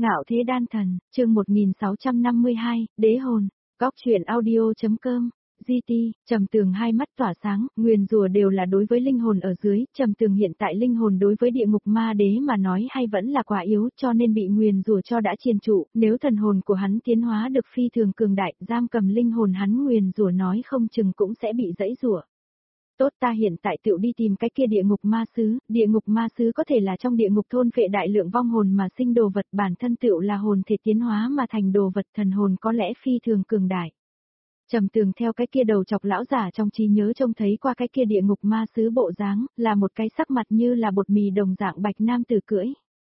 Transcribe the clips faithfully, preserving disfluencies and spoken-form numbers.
Ngạo thế đan thần, chương một nghìn sáu trăm năm mươi hai, đế hồn, góc truyện audio.com, giê tê, Trầm Tường hai mắt tỏa sáng, nguyền rủa đều là đối với linh hồn ở dưới, Trầm Tường hiện tại linh hồn đối với địa ngục ma đế mà nói hay vẫn là quá yếu cho nên bị nguyền rủa cho đã chiền trụ, nếu thần hồn của hắn tiến hóa được phi thường cường đại, giam cầm linh hồn hắn nguyền rủa nói không chừng cũng sẽ bị dẫy rủa. Tốt ta hiện tại tựu đi tìm cái kia địa ngục ma sứ, địa ngục ma sứ có thể là trong địa ngục thôn phệ đại lượng vong hồn mà sinh đồ vật bản thân tựu là hồn thể tiến hóa mà thành đồ vật thần hồn có lẽ phi thường cường đại. Trầm Tường theo cái kia đầu chọc lão giả trong trí nhớ trông thấy qua cái kia địa ngục ma sứ bộ dáng, là một cái sắc mặt như là bột mì đồng dạng bạch nam tử cưỡi.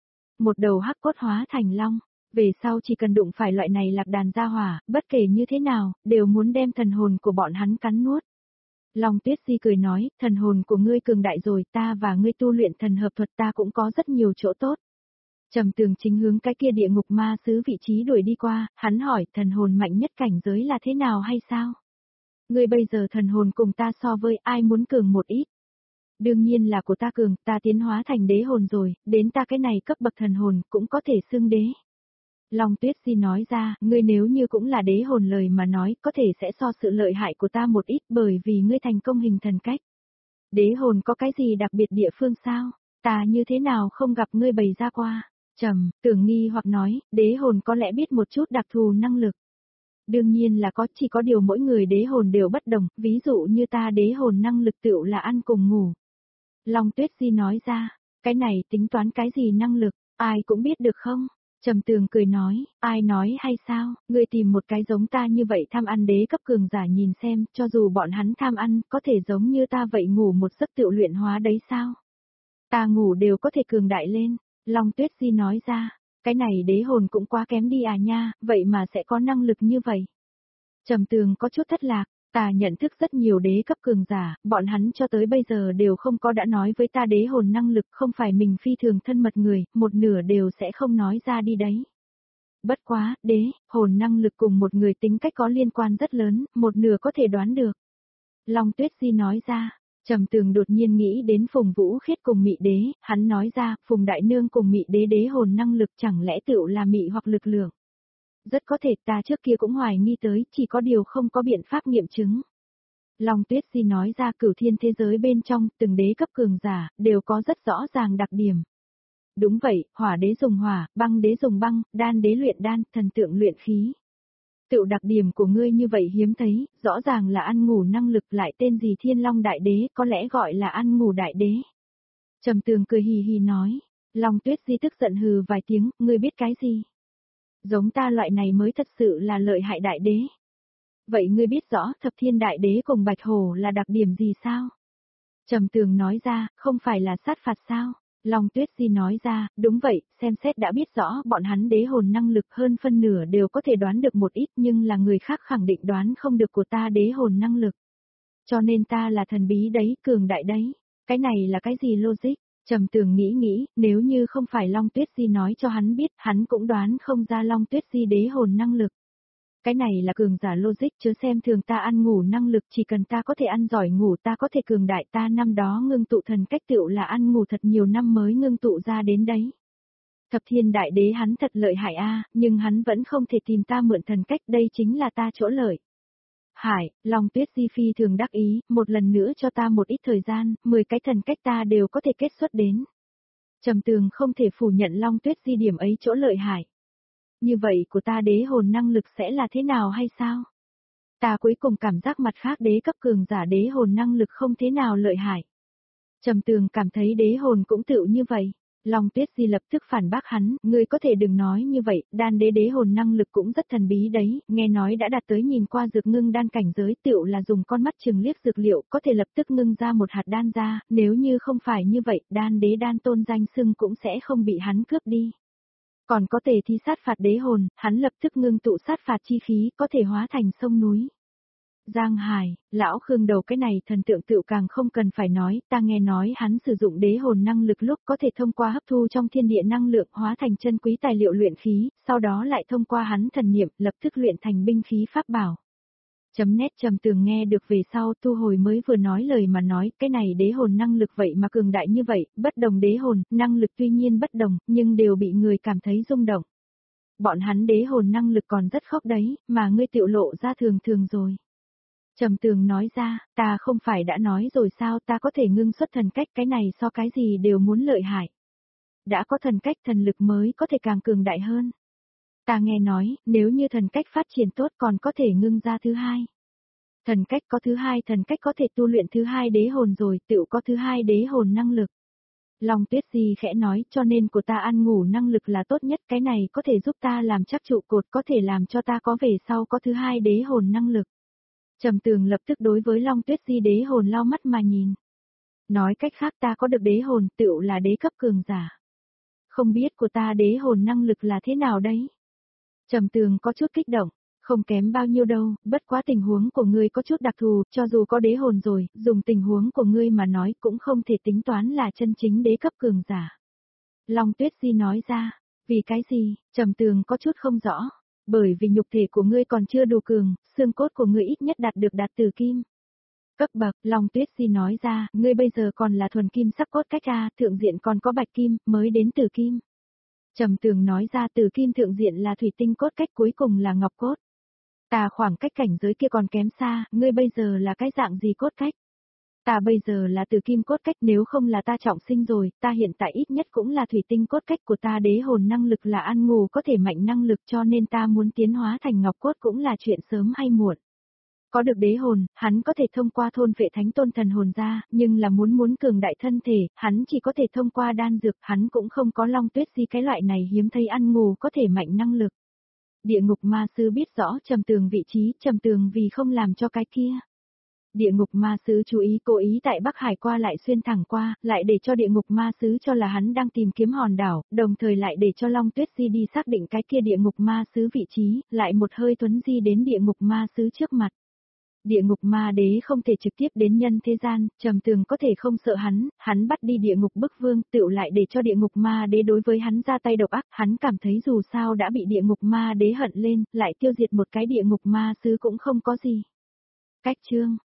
Một đầu hắc cốt hóa thành long, về sau chỉ cần đụng phải loại này lạc đàn gia hỏa, bất kể như thế nào, đều muốn đem thần hồn của bọn hắn cắn nuốt. Long Tuyết Di cười nói, thần hồn của ngươi cường đại rồi, ta và ngươi tu luyện thần hợp thuật ta cũng có rất nhiều chỗ tốt. Trầm Tường chính hướng cái kia địa ngục ma sứ vị trí đuổi đi qua, hắn hỏi thần hồn mạnh nhất cảnh giới là thế nào hay sao? Ngươi bây giờ thần hồn cùng ta so với ai muốn cường một ít? Đương nhiên là của ta cường, ta tiến hóa thành đế hồn rồi, đến ta cái này cấp bậc thần hồn cũng có thể xưng đế. Long Tuyết Di nói ra, ngươi nếu như cũng là đế hồn lời mà nói, có thể sẽ so sự lợi hại của ta một ít bởi vì ngươi thành công hình thần cách. Đế hồn có cái gì đặc biệt địa phương sao? Ta như thế nào không gặp ngươi bày ra qua? Trầm, Tường nghi hoặc nói, đế hồn có lẽ biết một chút đặc thù năng lực. Đương nhiên là có, chỉ có điều mỗi người đế hồn đều bất đồng, ví dụ như ta đế hồn năng lực tựu là ăn cùng ngủ. Long Tuyết Di nói ra, cái này tính toán cái gì năng lực, ai cũng biết được không? Trầm Tường cười nói, ai nói hay sao, ngươi tìm một cái giống ta như vậy tham ăn đế cấp cường giả nhìn xem, cho dù bọn hắn tham ăn, có thể giống như ta vậy ngủ một giấc tự luyện hóa đấy sao? Ta ngủ đều có thể cường đại lên, Long Tuyết Di nói ra, cái này đế hồn cũng quá kém đi à nha, vậy mà sẽ có năng lực như vậy. Trầm Tường có chút thất lạc, ta nhận thức rất nhiều đế cấp cường giả, bọn hắn cho tới bây giờ đều không có đã nói với ta đế hồn năng lực không phải mình phi thường thân mật người, một nửa đều sẽ không nói ra đi đấy. Bất quá, đế, hồn năng lực cùng một người tính cách có liên quan rất lớn, một nửa có thể đoán được. Long Tuyết Di nói ra, Trầm Tường đột nhiên nghĩ đến Phùng Vũ Khiết cùng Mị Đế, hắn nói ra, Phùng Đại Nương cùng Mị Đế đế hồn năng lực chẳng lẽ tựu là mị hoặc lực lượng. Rất có thể ta trước kia cũng hoài nghi tới, chỉ có điều không có biện pháp nghiệm chứng. Long Tuyết Di nói ra cửu thiên thế giới bên trong, từng đế cấp cường giả, đều có rất rõ ràng đặc điểm. Đúng vậy, hỏa đế dùng hỏa, băng đế dùng băng, đan đế luyện đan, thần tượng luyện khí. Tự đặc điểm của ngươi như vậy hiếm thấy, rõ ràng là ăn ngủ năng lực lại tên gì Thiên Long Đại Đế, có lẽ gọi là ăn ngủ đại đế. Trầm Tường cười hì hì nói, Long Tuyết Di tức giận hừ vài tiếng, ngươi biết cái gì? Giống ta loại này mới thật sự là lợi hại đại đế. Vậy ngươi biết rõ thập thiên đại đế cùng bạch hổ là đặc điểm gì sao? Trầm Tường nói ra, không phải là sát phạt sao? Long Tuyết Di nói ra, đúng vậy, xem xét đã biết rõ bọn hắn đế hồn năng lực hơn phân nửa đều có thể đoán được một ít nhưng là người khác khẳng định đoán không được của ta đế hồn năng lực. Cho nên ta là thần bí đấy, cường đại đấy. Cái này là cái gì logic? Trầm Tường nghĩ nghĩ, nếu như không phải Long Tuyết Di nói cho hắn biết, hắn cũng đoán không ra Long Tuyết Di đế hồn năng lực. Cái này là cường giả logic chớ xem thường ta ăn ngủ năng lực chỉ cần ta có thể ăn giỏi ngủ ta có thể cường đại ta năm đó ngưng tụ thần cách tựu là ăn ngủ thật nhiều năm mới ngưng tụ ra đến đấy. Thập thiên đại đế hắn thật lợi hại a, nhưng hắn vẫn không thể tìm ta mượn thần cách đây chính là ta chỗ lợi. Hải, Long Tuyết Di phi thường đắc ý, một lần nữa cho ta một ít thời gian, mười cái thần cách ta đều có thể kết xuất đến. Trầm Tường không thể phủ nhận Long Tuyết Di điểm ấy chỗ lợi hại. Như vậy của ta đế hồn năng lực sẽ là thế nào hay sao? Ta cuối cùng cảm giác mặt khác đế cấp cường giả đế hồn năng lực không thế nào lợi hại. Trầm Tường cảm thấy đế hồn cũng tựu như vậy. Long Tuyết Di lập tức phản bác hắn, ngươi có thể đừng nói như vậy, đan đế đế hồn năng lực cũng rất thần bí đấy, nghe nói đã đạt tới nhìn qua dược ngưng đan cảnh giới tựu là dùng con mắt chừng liếc dược liệu có thể lập tức ngưng ra một hạt đan ra, nếu như không phải như vậy, đan đế đan tôn danh xưng cũng sẽ không bị hắn cướp đi. Còn có thể thi sát phạt đế hồn, hắn lập tức ngưng tụ sát phạt chi khí, có thể hóa thành sông núi. Giang Hải, lão Khương đầu cái này thần tượng tựu càng không cần phải nói, ta nghe nói hắn sử dụng đế hồn năng lực lúc có thể thông qua hấp thu trong thiên địa năng lượng hóa thành chân quý tài liệu luyện khí, sau đó lại thông qua hắn thần niệm lập tức luyện thành binh khí pháp bảo. Chấm nét Trầm Tường nghe được về sau thu hồi mới vừa nói lời mà nói, cái này đế hồn năng lực vậy mà cường đại như vậy, bất đồng đế hồn, năng lực tuy nhiên bất đồng, nhưng đều bị người cảm thấy rung động. Bọn hắn đế hồn năng lực còn rất khốc đấy, mà ngươi tiểu lộ ra thường thường rồi. Trầm Tường nói ra, ta không phải đã nói rồi sao, ta có thể ngưng xuất thần cách, cái này so cái gì đều muốn lợi hại. Đã có thần cách, thần lực mới có thể càng cường đại hơn. Ta nghe nói, nếu như thần cách phát triển tốt còn có thể ngưng ra thứ hai. Thần cách có thứ hai, thần cách có thể tu luyện thứ hai đế hồn rồi, tựu có thứ hai đế hồn năng lực. Long Tuyết Di khẽ nói, cho nên của ta ăn ngủ năng lực là tốt nhất, cái này có thể giúp ta làm chắc trụ cột, có thể làm cho ta có về sau có thứ hai đế hồn năng lực. Trầm Tường lập tức đối với Long Tuyết Di đế hồn lau mắt mà nhìn. Nói cách khác ta có được đế hồn, tựu là đế cấp cường giả. Không biết của ta đế hồn năng lực là thế nào đấy? Trầm Tường có chút kích động, không kém bao nhiêu đâu, bất quá tình huống của ngươi có chút đặc thù, cho dù có đế hồn rồi, dùng tình huống của ngươi mà nói cũng không thể tính toán là chân chính đế cấp cường giả. Long Tuyết Di nói ra, vì cái gì? Trầm Tường có chút không rõ, bởi vì nhục thể của ngươi còn chưa đủ cường, xương cốt của ngươi ít nhất đạt được đạt từ kim. Cấp bậc, Long Tuyết Di nói ra, ngươi bây giờ còn là thuần kim sắc cốt cách a, thượng diện còn có bạch kim, mới đến từ kim. Trầm Tường nói ra từ kim thượng diện là thủy tinh cốt cách, cuối cùng là ngọc cốt. Ta khoảng cách cảnh giới kia còn kém xa, ngươi bây giờ là cái dạng gì cốt cách? Ta bây giờ là từ kim cốt cách, nếu không là ta trọng sinh rồi, ta hiện tại ít nhất cũng là thủy tinh cốt cách, của ta đế hồn năng lực là ăn ngủ có thể mạnh năng lực, cho nên ta muốn tiến hóa thành ngọc cốt cũng là chuyện sớm hay muộn. Có được đế hồn, hắn có thể thông qua thôn vệ thánh tôn thần hồn ra, nhưng là muốn muốn cường đại thân thể, hắn chỉ có thể thông qua đan dược, hắn cũng không có Long Tuyết Di cái loại này hiếm thấy ăn ngủ có thể mạnh năng lực. Địa ngục ma sư biết rõ Trầm Tường vị trí, Trầm Tường vì không làm cho cái kia. Địa ngục ma sứ chú ý cố ý tại Bắc Hải qua lại xuyên thẳng qua, lại để cho địa ngục ma sứ cho là hắn đang tìm kiếm hòn đảo, đồng thời lại để cho Long Tuyết Di đi xác định cái kia địa ngục ma sứ vị trí, lại một hơi tuấn di đến địa ngục ma sứ trước mặt. Địa ngục ma đế không thể trực tiếp đến nhân thế gian, Trầm Tường có thể không sợ hắn, hắn bắt đi địa ngục bức vương, tựu lại để cho địa ngục ma đế đối với hắn ra tay độc ác, hắn cảm thấy dù sao đã bị địa ngục ma đế hận lên, lại tiêu diệt một cái địa ngục ma sứ cũng không có gì. Cách chương